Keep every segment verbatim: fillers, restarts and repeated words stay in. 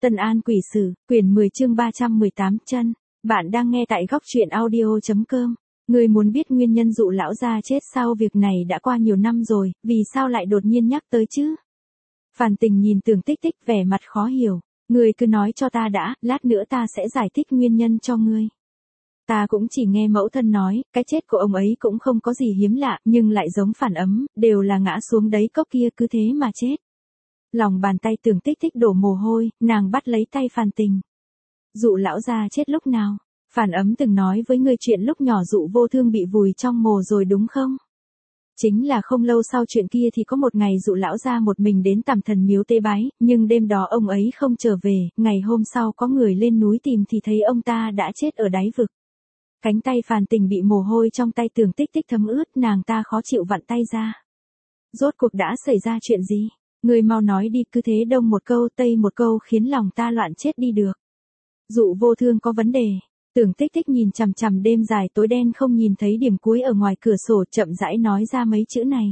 Tân An Quỷ Sử, quyển mười chương ba trăm mười tám chân. Bạn đang nghe tại góc truyện audio.com. Người muốn biết nguyên nhân dụ lão gia chết sau việc này đã qua nhiều năm rồi, vì sao lại đột nhiên nhắc tới chứ? Phàn Tình nhìn Tưởng Tích Tích vẻ mặt khó hiểu. Người cứ nói cho ta đã, lát nữa ta sẽ giải thích nguyên nhân cho ngươi. Ta cũng chỉ nghe mẫu thân nói, cái chết của ông ấy cũng không có gì hiếm lạ, nhưng lại giống Phản Ấm, đều là ngã xuống đáy cốc kia cứ thế mà chết. Lòng bàn tay Tưởng Tích Tích đổ mồ hôi, nàng bắt lấy tay Phàn Tình. Dụ lão gia chết lúc nào? Phản Ấm từng nói với người chuyện lúc nhỏ Dụ Vô Thương bị vùi trong mồ rồi đúng không? Chính là không lâu sau chuyện kia thì có một ngày Dụ lão gia một mình đến Tằm Thần Miếu tế bái, nhưng đêm đó ông ấy không trở về, ngày hôm sau có người lên núi tìm thì thấy ông ta đã chết ở đáy vực. Cánh tay Phàn Tình bị mồ hôi trong tay Tưởng Tích Tích thấm ướt, nàng ta khó chịu vặn tay ra. Rốt cuộc đã xảy ra chuyện gì? Người mau nói đi, cứ thế đông một câu tây một câu khiến lòng ta loạn chết đi được. Dụ Vô Thương có vấn đề. Tưởng Tích Tích nhìn chằm chằm đêm dài tối đen không nhìn thấy điểm cuối ở ngoài cửa sổ, chậm rãi nói ra mấy chữ này.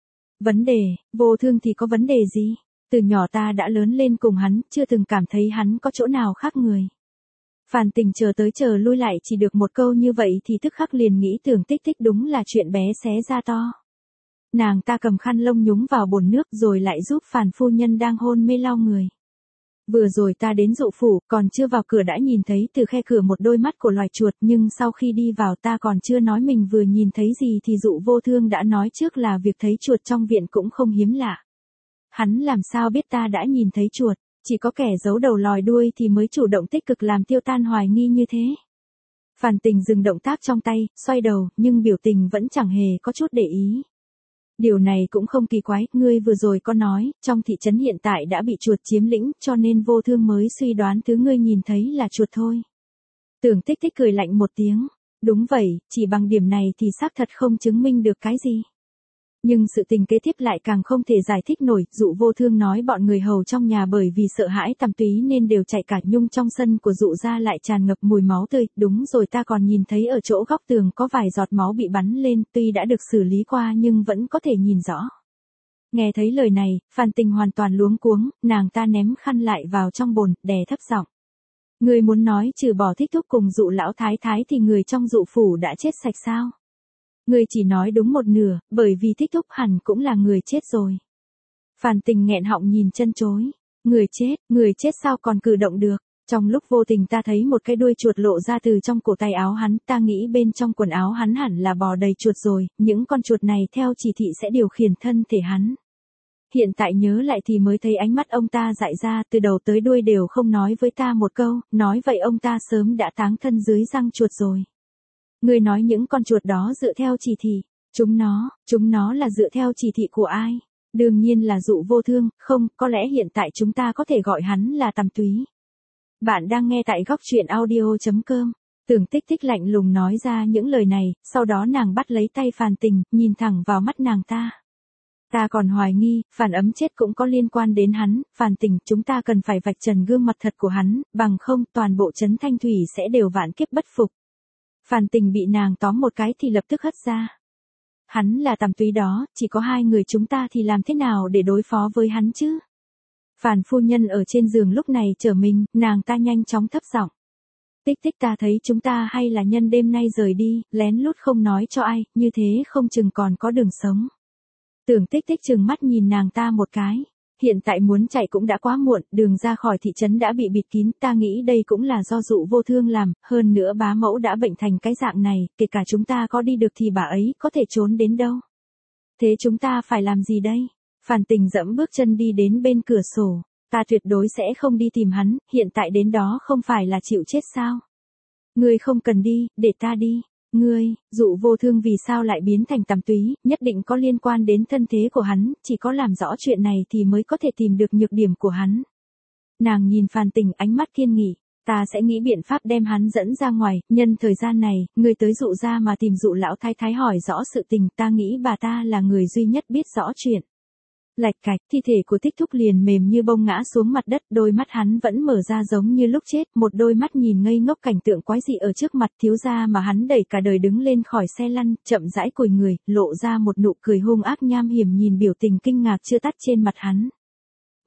Vấn đề? Vô Thương thì có vấn đề gì? Từ nhỏ ta đã lớn lên cùng hắn, chưa từng cảm thấy hắn có chỗ nào khác người. Phàn Tình chờ tới chờ lui lại chỉ được một câu như vậy thì tức khắc liền nghĩ Tưởng Tích Tích đúng là chuyện bé xé ra to. Nàng ta cầm khăn lông nhúng vào bồn nước rồi lại giúp Phàn phu nhân đang hôn mê lau người. Vừa rồi ta đến Dụ phủ, còn chưa vào cửa đã nhìn thấy từ khe cửa một đôi mắt của loài chuột, nhưng sau khi đi vào ta còn chưa nói mình vừa nhìn thấy gì thì Dụ Vô Thương đã nói trước là việc thấy chuột trong viện cũng không hiếm lạ. Hắn làm sao biết ta đã nhìn thấy chuột, chỉ có kẻ giấu đầu lòi đuôi thì mới chủ động tích cực làm tiêu tan hoài nghi như thế. Phàn Tình dừng động tác trong tay, xoay đầu, nhưng biểu tình vẫn chẳng hề có chút để ý. Điều này cũng không kỳ quái, ngươi vừa rồi có nói, trong thị trấn hiện tại đã bị chuột chiếm lĩnh, cho nên Vô Thương mới suy đoán thứ ngươi nhìn thấy là chuột thôi. Tưởng Tích Tích cười lạnh một tiếng. Đúng vậy, chỉ bằng điểm này thì xác thật không chứng minh được cái gì. Nhưng sự tình kế tiếp lại càng không thể giải thích nổi. Dụ Vô Thương nói bọn người hầu trong nhà bởi vì sợ hãi Tằm Túy nên đều chạy cả, nhung trong sân của Dụ gia lại tràn ngập mùi máu tươi. Đúng rồi, ta còn nhìn thấy ở chỗ góc tường có vài giọt máu bị bắn lên, tuy đã được xử lý qua nhưng vẫn có thể nhìn rõ. Nghe thấy lời này, Phàn Tình hoàn toàn luống cuống, nàng ta ném khăn lại vào trong bồn, đè thấp giọng. Người muốn nói trừ bỏ Thích Thúc cùng Dụ lão thái thái thì người trong Dụ phủ đã chết sạch sao? Người chỉ nói đúng một nửa, bởi vì Thích Thúc hẳn cũng là người chết rồi. Phàn Tình nghẹn họng nhìn chân chối. Người chết, người chết sao còn cử động được? Trong lúc vô tình ta thấy một cái đuôi chuột lộ ra từ trong cổ tay áo hắn, ta nghĩ bên trong quần áo hắn hẳn là bò đầy chuột rồi, những con chuột này theo chỉ thị sẽ điều khiển thân thể hắn. Hiện tại nhớ lại thì mới thấy ánh mắt ông ta dại ra, từ đầu tới đuôi đều không nói với ta một câu, nói vậy ông ta sớm đã táng thân dưới răng chuột rồi. Ngươi nói những con chuột đó dựa theo chỉ thị, chúng nó, chúng nó là dựa theo chỉ thị của ai? Đương nhiên là Dụ Vô Thương, không, có lẽ hiện tại chúng ta có thể gọi hắn là Tằm Túy. Bạn đang nghe tại góc truyện audio.com. Tưởng Tích Tích lạnh lùng nói ra những lời này, sau đó nàng bắt lấy tay Phàn Tình, nhìn thẳng vào mắt nàng ta. Ta còn hoài nghi, Phản Ấm chết cũng có liên quan đến hắn, Phàn Tình, chúng ta cần phải vạch trần gương mặt thật của hắn, bằng không toàn bộ trấn Thanh Thủy sẽ đều vạn kiếp bất phục. Phàn Tình bị nàng tóm một cái thì lập tức hất ra. Hắn là Tằm Túy đó, chỉ có hai người chúng ta thì làm thế nào để đối phó với hắn chứ? Phàn phu nhân ở trên giường lúc này trở mình, nàng ta nhanh chóng thấp giọng. Tích Tích, ta thấy chúng ta hay là nhân đêm nay rời đi, lén lút không nói cho ai, như thế không chừng còn có đường sống. Tưởng Tích Tích trừng mắt nhìn nàng ta một cái. Hiện tại muốn chạy cũng đã quá muộn, đường ra khỏi thị trấn đã bị bịt kín, ta nghĩ đây cũng là do Dụ Vô Thương làm, hơn nữa bá mẫu đã bệnh thành cái dạng này, kể cả chúng ta có đi được thì bà ấy có thể trốn đến đâu. Thế chúng ta phải làm gì đây? Phàn Tình dẫm bước chân đi đến bên cửa sổ, ta tuyệt đối sẽ không đi tìm hắn, hiện tại đến đó không phải là chịu chết sao? Ngươi không cần đi, để ta đi. Ngươi, Dụ Vô Thương vì sao lại biến thành Tằm Túy, nhất định có liên quan đến thân thế của hắn, chỉ có làm rõ chuyện này thì mới có thể tìm được nhược điểm của hắn. Nàng nhìn Phàn Tình ánh mắt kiên nghị, ta sẽ nghĩ biện pháp đem hắn dẫn ra ngoài, nhân thời gian này, ngươi tới Dụ gia mà tìm Dụ lão thái thái hỏi rõ sự tình, ta nghĩ bà ta là người duy nhất biết rõ chuyện. Lạch cạch, thi thể của Thích Thúc liền mềm như bông ngã xuống mặt đất, đôi mắt hắn vẫn mở ra giống như lúc chết, một đôi mắt nhìn ngây ngốc cảnh tượng quái dị ở trước mặt thiếu gia mà hắn đẩy cả đời đứng lên khỏi xe lăn, chậm rãi cúi người, lộ ra một nụ cười hung ác nham hiểm nhìn biểu tình kinh ngạc chưa tắt trên mặt hắn.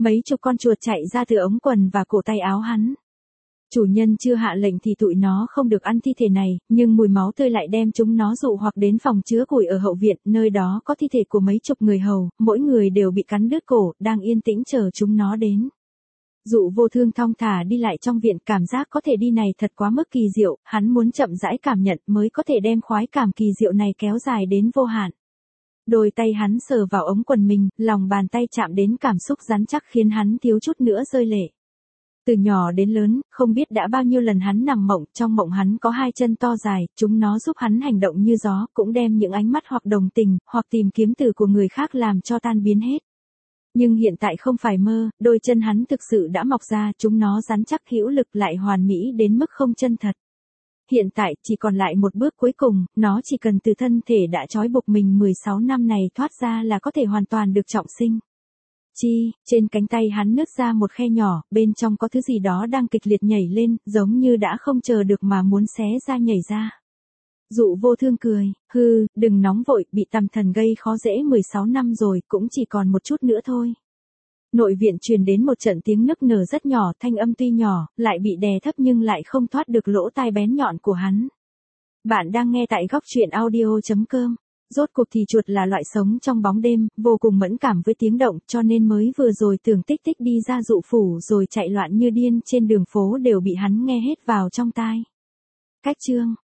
Mấy chục con chuột chạy ra từ ống quần và cổ tay áo hắn. Chủ nhân chưa hạ lệnh thì tụi nó không được ăn thi thể này, nhưng mùi máu tươi lại đem chúng nó dụ hoặc đến phòng chứa củi ở hậu viện, nơi đó có thi thể của mấy chục người hầu, mỗi người đều bị cắn đứt cổ, đang yên tĩnh chờ chúng nó đến. Dụ Vô Thương thong thả đi lại trong viện, cảm giác có thể đi này thật quá mức kỳ diệu, hắn muốn chậm rãi cảm nhận mới có thể đem khoái cảm kỳ diệu này kéo dài đến vô hạn. Đôi tay hắn sờ vào ống quần mình, lòng bàn tay chạm đến cảm xúc rắn chắc khiến hắn thiếu chút nữa rơi lệ. Từ nhỏ đến lớn, không biết đã bao nhiêu lần hắn nằm mộng, trong mộng hắn có hai chân to dài, chúng nó giúp hắn hành động như gió, cũng đem những ánh mắt hoặc đồng tình, hoặc tìm kiếm từ của người khác làm cho tan biến hết. Nhưng hiện tại không phải mơ, đôi chân hắn thực sự đã mọc ra, chúng nó rắn chắc hữu lực lại hoàn mỹ đến mức không chân thật. Hiện tại chỉ còn lại một bước cuối cùng, nó chỉ cần từ thân thể đã trói buộc mình mười sáu năm này thoát ra là có thể hoàn toàn được trọng sinh. Chi, trên cánh tay hắn nứt ra một khe nhỏ, bên trong có thứ gì đó đang kịch liệt nhảy lên, giống như đã không chờ được mà muốn xé ra nhảy ra. Dụ Vô Thương cười, hư, đừng nóng vội, bị tầm thần gây khó dễ mười sáu năm rồi, cũng chỉ còn một chút nữa thôi. Nội viện truyền đến một trận tiếng nức nở rất nhỏ, thanh âm tuy nhỏ, lại bị đè thấp nhưng lại không thoát được lỗ tai bén nhọn của hắn. Bạn đang nghe tại góc truyện audio chấm com. Rốt cuộc thì chuột là loại sống trong bóng đêm, vô cùng mẫn cảm với tiếng động, cho nên mới vừa rồi tưởng tích tích đi ra dụ phủ rồi chạy loạn như điên trên đường phố đều bị hắn nghe hết vào trong tai. Cách chương